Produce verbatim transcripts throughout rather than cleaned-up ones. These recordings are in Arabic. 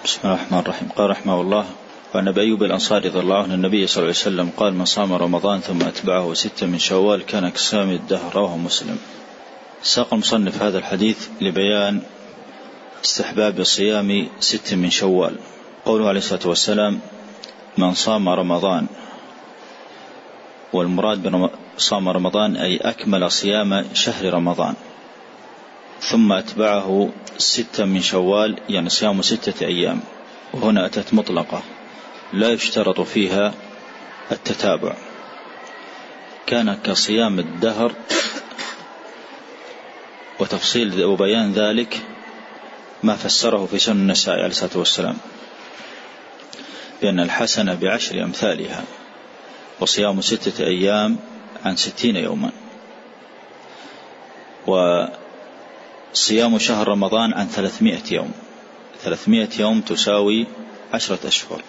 بسم الله الرحمن الرحيم. قال رحمه الله: وعن أبي أيوب الأنصاري رضي الله عنه النبي صلى الله عليه وسلم قال: من صام رمضان ثم أتبعه ستة من شوال كان كصيام الدهر. رواه مسلم. ساق المصنف هذا الحديث لبيان استحباب صيام ست من شوال. قوله عليه الصلاة والسلام: من صام رمضان، والمراد بصام رمضان أي أكمل صيام شهر رمضان، ثم أتبعه ستة من شوال يعني صيام ستة أيام، وهنا أتت مطلقة لا يشترط فيها التتابع، كان كصيام الدهر. وتفصيل وبيان ذلك ما فسره في سنن النسائي عليه الصلاة والسلام بأن الحسنة بعشر أمثالها، وصيام ستة أيام عن ستين يوما، وصيام شهر رمضان عن ثلاثمائة يوم. ثلاثمائة يوم تساوي عشرة أشهر،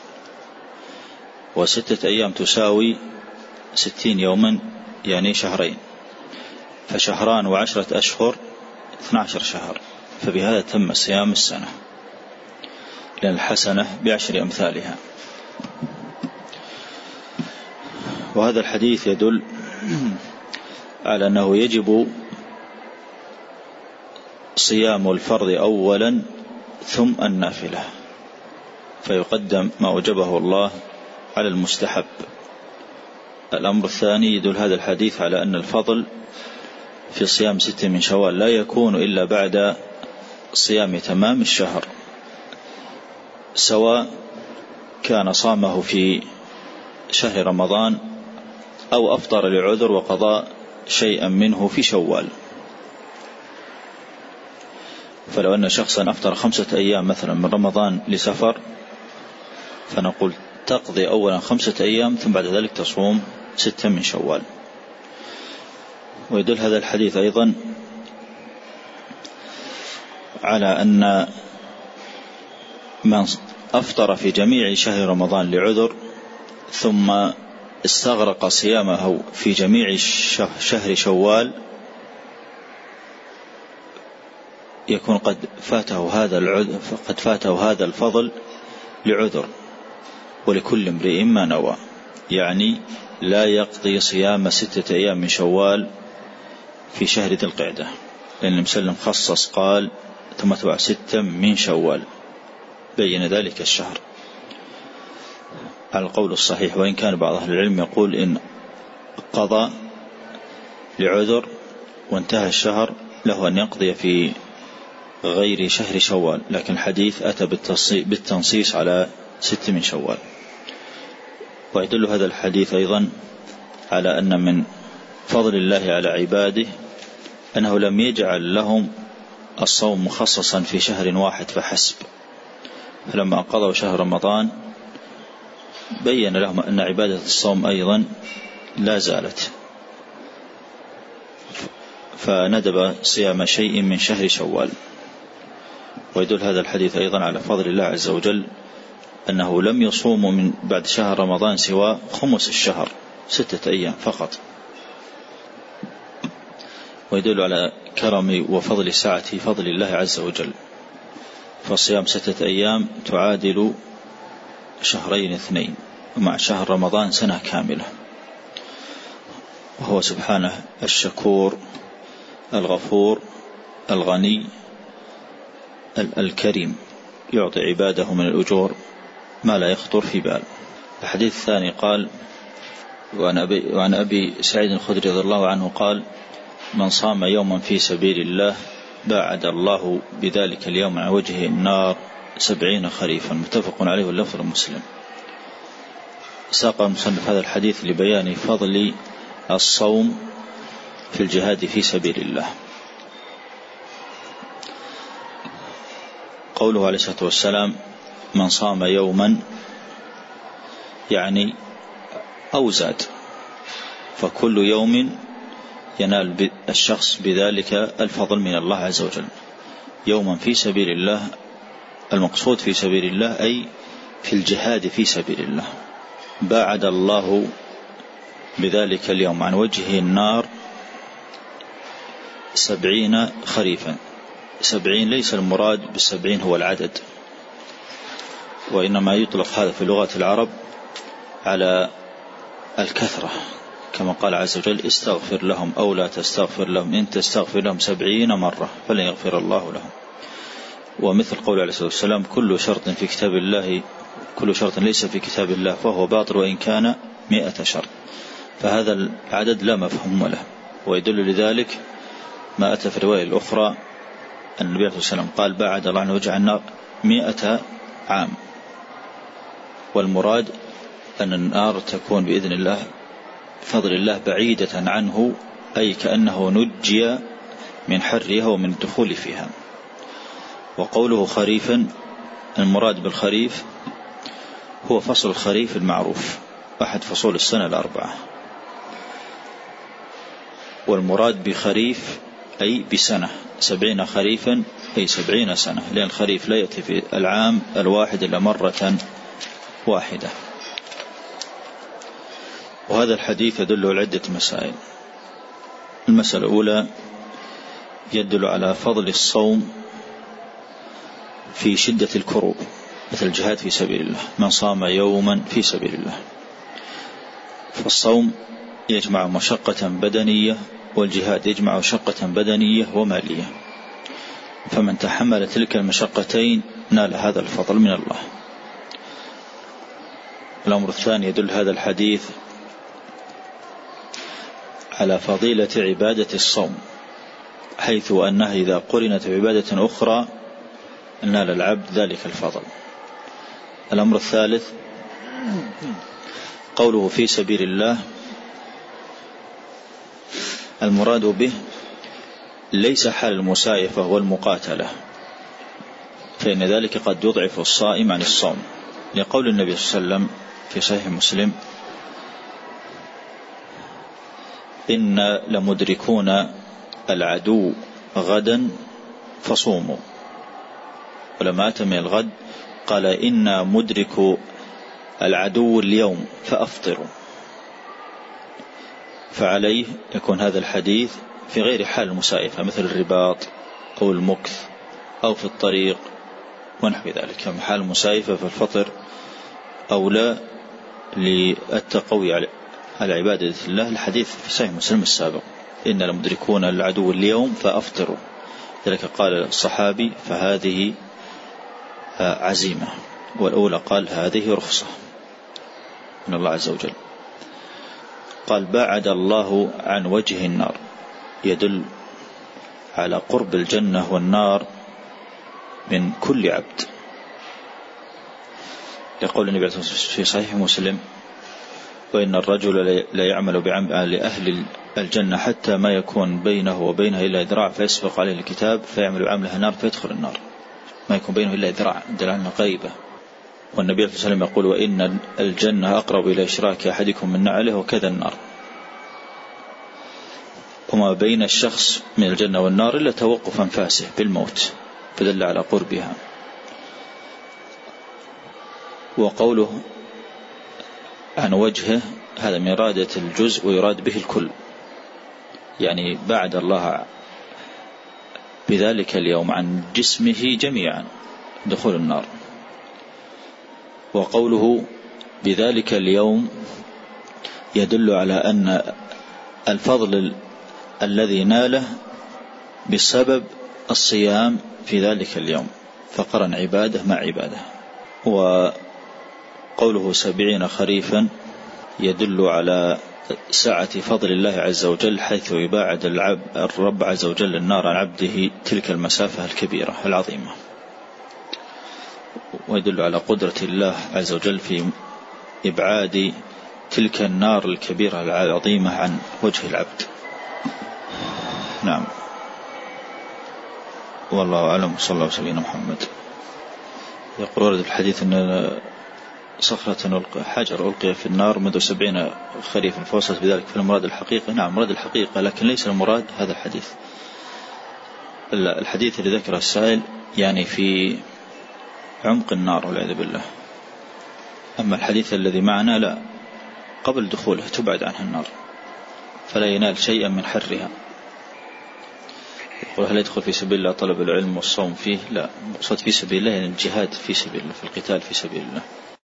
وستة أيام تساوي ستين يوما يعني شهرين، فشهران وعشرة أشهر اثنى عشر شهر، فبهذا تم صيام السنة، لأن الحسنة بعشر أمثالها. وهذا الحديث يدل على أنه يجب صيام الفرض أولا ثم النافلة، فيقدم ما أوجبه الله على المستحب. الأمر الثاني يدل هذا الحديث على أن الفضل في صيام ستة من شوال لا يكون إلا بعد صيام تمام الشهر، سواء كان صامه في شهر رمضان أو أفطر لعذر وقضاء شيئا منه في شوال. فلو أن شخصا أفطر خمسة أيام مثلا من رمضان لسفر، فنقول تقضي أولا خمسة أيام ثم بعد ذلك تصوم ستة من شوال. ويدل هذا الحديث أيضا على أن من أفطر في جميع شهر رمضان لعذر ثم استغرق صيامه في جميع شهر شوال يكون قد فاته هذا العذر، قد فاته هذا الفضل لعذر، ولكل امرئ ما نوى، يعني لا يقضي صيام ستة أيام من شوال في شهر ذي القعدة، لأن المسلم خصص قال ثم تبع ستة من شوال، بين ذلك الشهر على القول الصحيح. وإن كان بعض أهل العلم يقول إن قضى لعذر وانتهى الشهر له أن يقضي في غير شهر شوال، لكن الحديث أتى بالتنصيص على ست من شوال. ويدل هذا الحديث أيضا على أن من فضل الله على عباده أنه لم يجعل لهم الصوم مخصصا في شهر واحد فحسب، فلما قضوا شهر رمضان بين لهم أن عبادة الصوم أيضا لا زالت، فندب صيام شيء من شهر شوال. ويدل هذا الحديث أيضا على فضل الله عز وجل أنه لم يصوموا من بعد شهر رمضان سوى خمس الشهر ستة أيام فقط. ويدل على كرم وفضل سعة فضل الله عز وجل، فصيام ستة أيام تعادل شهرين اثنين، ومع شهر رمضان سنة كاملة. وهو سبحانه الشكور الغفور الغني الكريم، يعطي عباده من الأجور ما لا يخطر في بال. الحديث الثاني قال: وعن أبي, وعن أبي سعيد الخدري رضي الله عنه قال: من صام يوما في سبيل الله باعد الله بذلك اليوم عن وجهه النار سبعين خريفا. متفق عليه واللفظ مسلم. ساق المصنف هذا الحديث لبيان فضل الصوم في الجهاد في سبيل الله. قوله عليه الصلاة والسلام: من صام يوما يعني أو زاد، فكل يوم ينال الشخص بذلك الفضل من الله عز وجل. يوما في سبيل الله، المقصود في سبيل الله أي في الجهاد في سبيل الله. باعد الله بذلك اليوم عن وجهه النار سبعين خريفا. سبعين ليس المراد بالسبعين هو العدد، وإنما يطلق هذا في لغة العرب على الكثرة، كما قال عز وجل استغفر لهم أو لا تستغفر لهم إن تستغفر لهم سبعين مرة فلن يغفر الله لهم. ومثل قول عليه الصلاة والسلام كل شرط في كتاب الله كل شرط ليس في كتاب الله فهو باطل وإن كان مئة شرط، فهذا العدد لا مفهوم له. ويدل لذلك ما أتى في الرواية الأخرى أن النبي صلى الله عليه وسلم قال بعد الله عن وجه النار مئة عام، والمراد أن النار تكون بإذن الله فضل الله بعيدة عنه، أي كأنه نجي من حرها ومن الدخول فيها. وقوله خريفا المراد بالخريف هو فصل الخريف المعروف أحد فصول السنة الأربعة، والمراد بخريف أي بسنة سبعين خريفا أي سبعين سنة، لأن الخريف لا يأتي في العام الواحد إلا مرة واحدة. وهذا الحديث يدل على عدة مسائل. المسألة الأولى يدل على فضل الصوم في شدة الكروب مثل الجهاد في سبيل الله، من صام يوما في سبيل الله، فالصوم يجمع مشقة بدنية والجهاد يجمع مشقة بدنية ومالية، فمن تحمل تلك المشقتين نال هذا الفضل من الله. الأمر الثاني يدل هذا الحديث على فضيلة عبادة الصوم، حيث أنها إذا قرنت بعبادة أخرى نال العبد ذلك الفضل. الأمر الثالث قوله في سبيل الله، المراد به ليس حال المسايفة والمقاتلة، فإن ذلك قد يضعف الصائم عن الصوم، لقول النبي صلى الله عليه وسلم في صحيح مسلم إن لمدركون العدو غدا فصوموا، ولما أتى من الغد قال إنا مدرك العدو اليوم فأفطروا. فعليه يكون هذا الحديث في غير حال المسايفة مثل الرباط أو المكث أو في الطريق ونحو ذلك. كما حال المسايفة في الفطر أولى للتقوي على عبادة الله، الحديث في صحيح مسلم السابق إن لمدركون العدو اليوم فأفطروا، ذلك قال الصحابي فهذه عزيمة، والأولى قال هذه رخصة من الله عز وجل. قال بعد الله عن وجه النار، يدل على قرب الجنة والنار من كل عبد، يقول النبي في صحيح مسلم وإن الرجل لا يعمل بعمل أهل الجنة حتى ما يكون بينه وبينها إلا ذراع فيسبق عليه الكتاب فيعمل عملها النار فيدخل النار، ما يكون بينه إلا ذراع دلالة غيبة. والنبي صلى الله عليه وسلم يقول وإن الجنة أقرب إلى إشراك أحدكم من نعله وكذا النار، وما بين الشخص من الجنة والنار إلا توقف أنفاسه بالموت، فدل على قربها. وقوله عن وجهه هذا من إرادة الجزء ويراد به الكل، يعني بعد الله بذلك اليوم عن جسمه جميعا دخول النار. وقوله بذلك اليوم يدل على أن الفضل الذي ناله بسبب الصيام في ذلك اليوم، فقرن عبادة مع عبادة. وقوله سبعين خريفا يدل على سعة فضل الله عز وجل، حيث يباعد العبد الرب عز وجل النار عن عبده تلك المسافة الكبيرة العظيمة، ويدل على قدرة الله عز وجل في إبعاد تلك النار الكبيرة العظيمة عن وجه العبد. نعم، والله أعلم. صلى الله عليه وسلم محمد. يقول ورد الحديث أن صخرة حجر ألقي في النار منذ سبعين خريفا فوصلت بذلك، في المراد الحقيقة. نعم مراد الحقيقة، لكن ليس المراد هذا الحديث. الحديث اللي ذكره السائل يعني في عمق النار والعياذ بالله، أما الحديث الذي معنا لا، قبل دخوله تبعد عنها النار فلا ينال شيئا من حرها. وهل يدخل في سبيل الله طلب العلم والصوم فيه؟ لا، مقصد في سبيل الله يعني الجهاد في سبيل الله، في القتال في سبيل الله.